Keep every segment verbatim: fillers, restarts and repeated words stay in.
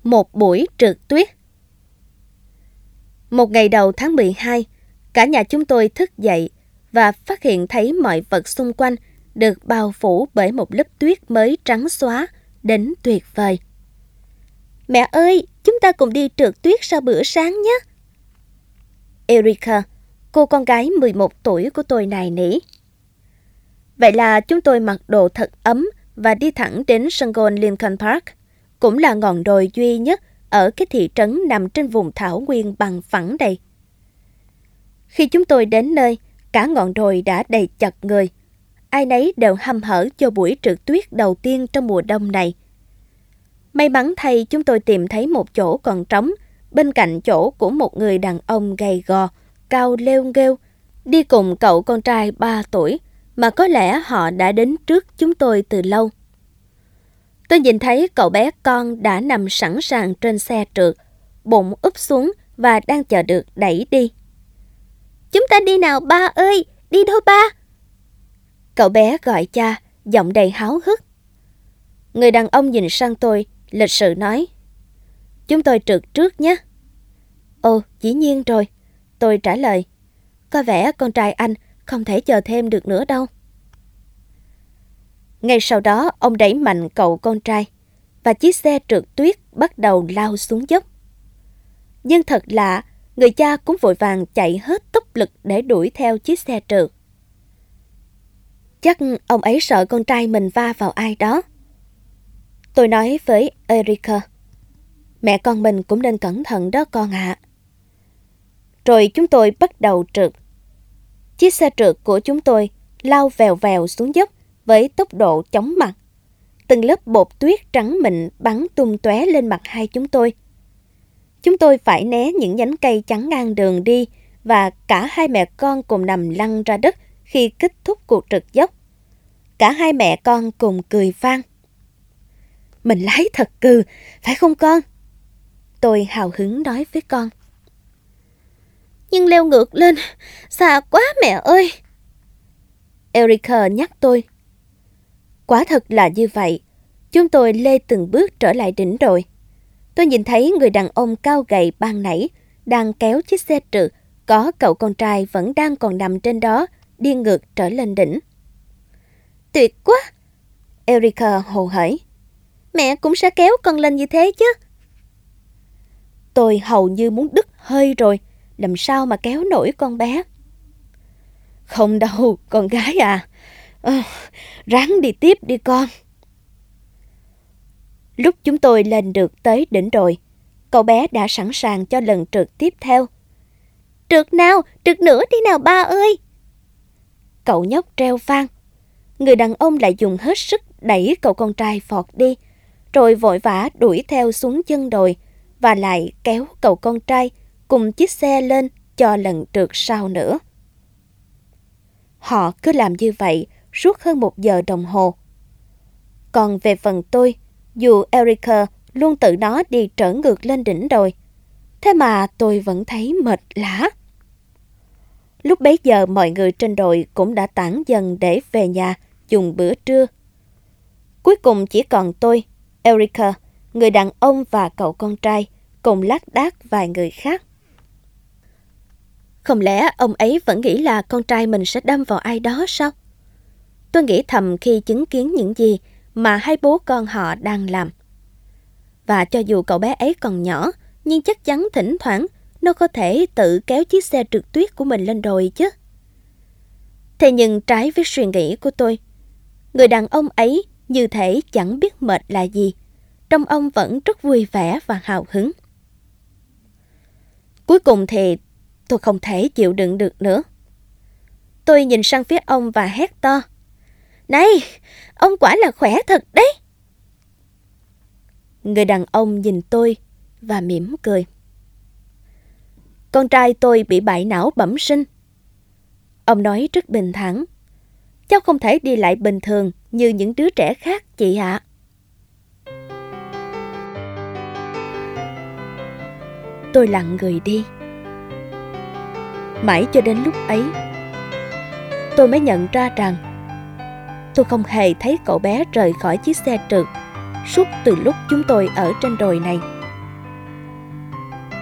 Một buổi trượt tuyết. Một ngày đầu tháng mười hai, cả nhà chúng tôi thức dậy và phát hiện thấy mọi vật xung quanh được bao phủ bởi một lớp tuyết mới trắng xóa, đến tuyệt vời. Mẹ ơi, chúng ta cùng đi trượt tuyết sau bữa sáng nhé. Erica, cô con gái mười một tuổi của tôi nài nỉ. Vậy là chúng tôi mặc đồ thật ấm và đi thẳng đến sân golf Lincoln Park, cũng là ngọn đồi duy nhất ở cái thị trấn nằm trên vùng thảo nguyên bằng phẳng đây. Khi chúng tôi đến nơi, cả ngọn đồi đã đầy chật người. Ai nấy đều hăm hở cho buổi trượt tuyết đầu tiên trong mùa đông này. May mắn thay chúng tôi tìm thấy một chỗ còn trống, bên cạnh chỗ của một người đàn ông gầy gò, cao lêu nghêu, đi cùng cậu con trai ba tuổi, mà có lẽ họ đã đến trước chúng tôi từ lâu. Tôi nhìn thấy cậu bé con đã nằm sẵn sàng trên xe trượt, bụng úp xuống và đang chờ được đẩy đi. Chúng ta đi nào ba ơi, đi thôi ba. Cậu bé gọi cha, giọng đầy háo hức. Người đàn ông nhìn sang tôi, lịch sự nói. Chúng tôi trượt trước nhé. Ồ, dĩ nhiên rồi, tôi trả lời. Có vẻ con trai anh không thể chờ thêm được nữa đâu. Ngay sau đó, ông đẩy mạnh cậu con trai, và chiếc xe trượt tuyết bắt đầu lao xuống dốc. Nhưng thật lạ, người cha cũng vội vàng chạy hết tốc lực để đuổi theo chiếc xe trượt. Chắc ông ấy sợ con trai mình va vào ai đó. Tôi nói với Erica, mẹ con mình cũng nên cẩn thận đó con ạ. Rồi chúng tôi bắt đầu trượt. Chiếc xe trượt của chúng tôi lao vèo vèo xuống dốc với tốc độ chóng mặt. Từng lớp bột tuyết trắng mịn bắn tung tóe lên mặt hai chúng tôi. Chúng tôi phải né những nhánh cây chắn ngang đường đi và cả hai mẹ con cùng nằm lăn ra đất khi kết thúc cuộc trượt dốc. Cả hai mẹ con cùng cười vang. Mình lái thật cừ, phải không con? Tôi hào hứng nói với con. Nhưng leo ngược lên, xa quá mẹ ơi. Erica nhắc tôi. Quả thật là như vậy. Chúng tôi lê từng bước trở lại đỉnh đồi. Tôi nhìn thấy người đàn ông cao gầy ban nãy đang kéo chiếc xe trượt, có cậu con trai vẫn đang còn nằm trên đó, đi ngược trở lên đỉnh. Tuyệt quá! Erica hồ hởi. Mẹ cũng sẽ kéo con lên như thế chứ. Tôi hầu như muốn đứt hơi rồi, làm sao mà kéo nổi con bé. Không đâu, con gái à. À, ráng đi tiếp đi con. Lúc chúng tôi lên được tới đỉnh đồi, cậu bé đã sẵn sàng cho lần trượt tiếp theo. Trượt nào, trượt nữa đi nào ba ơi. Cậu nhóc reo vang. Người đàn ông lại dùng hết sức đẩy cậu con trai vọt đi, rồi vội vã đuổi theo xuống chân đồi và lại kéo cậu con trai cùng chiếc xe lên cho lần trượt sau nữa. Họ cứ làm như vậy suốt hơn một giờ đồng hồ. Còn về phần tôi, dù Erica luôn tự nó đi trở ngược lên đỉnh đồi, thế mà tôi vẫn thấy mệt lả. Lúc bấy giờ mọi người trên đồi cũng đã tản dần để về nhà dùng bữa trưa. Cuối cùng chỉ còn tôi, Erica, người đàn ông và cậu con trai, cùng lác đác vài người khác. Không lẽ ông ấy vẫn nghĩ là con trai mình sẽ đâm vào ai đó sao? Tôi nghĩ thầm khi chứng kiến những gì mà hai bố con họ đang làm. Và cho dù cậu bé ấy còn nhỏ, nhưng chắc chắn thỉnh thoảng nó có thể tự kéo chiếc xe trượt tuyết của mình lên đồi chứ. Thế nhưng trái với suy nghĩ của tôi, người đàn ông ấy như thể chẳng biết mệt là gì. Trông ông vẫn rất vui vẻ và hào hứng. Cuối cùng thì tôi không thể chịu đựng được nữa. Tôi nhìn sang phía ông và hét to. Này, ông quả là khỏe thật đấy. Người đàn ông nhìn tôi và mỉm cười. Con trai tôi bị bại não bẩm sinh. Ông nói rất bình thản. Cháu không thể đi lại bình thường như những đứa trẻ khác, chị ạ. Tôi lặng người đi. Mãi cho đến lúc ấy, tôi mới nhận ra rằng tôi không hề thấy cậu bé rời khỏi chiếc xe trượt suốt từ lúc chúng tôi ở trên đồi này.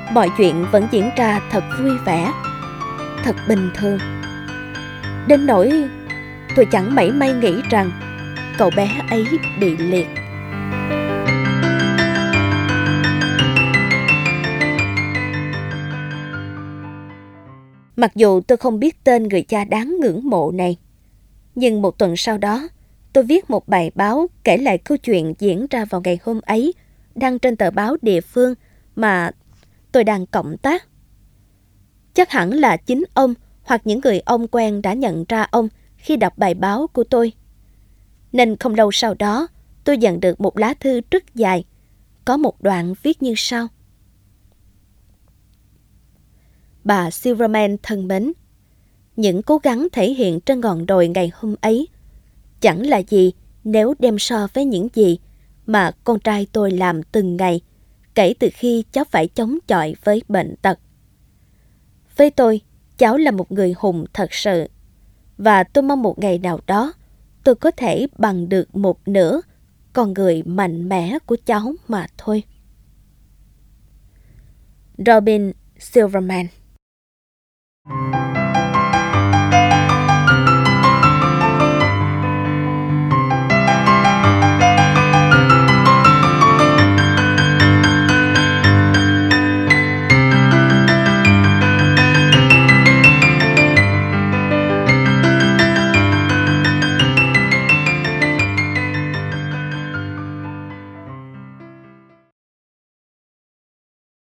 Mọi chuyện vẫn diễn ra thật vui vẻ, thật bình thường. Đến nỗi tôi chẳng mảy may nghĩ rằng cậu bé ấy bị liệt. Mặc dù tôi không biết tên người cha đáng ngưỡng mộ này, nhưng một tuần sau đó, tôi viết một bài báo kể lại câu chuyện diễn ra vào ngày hôm ấy, đăng trên tờ báo địa phương mà tôi đang cộng tác. Chắc hẳn là chính ông hoặc những người ông quen đã nhận ra ông khi đọc bài báo của tôi. Nên không lâu sau đó, tôi nhận được một lá thư rất dài, có một đoạn viết như sau. Bà Silverman thân mến, những cố gắng thể hiện trên ngọn đồi ngày hôm ấy chẳng là gì nếu đem so với những gì mà con trai tôi làm từng ngày kể từ khi cháu phải chống chọi với bệnh tật. Với tôi, cháu là một người hùng thật sự, và tôi mong một ngày nào đó tôi có thể bằng được một nửa con người mạnh mẽ của cháu mà thôi. Robin Silverman.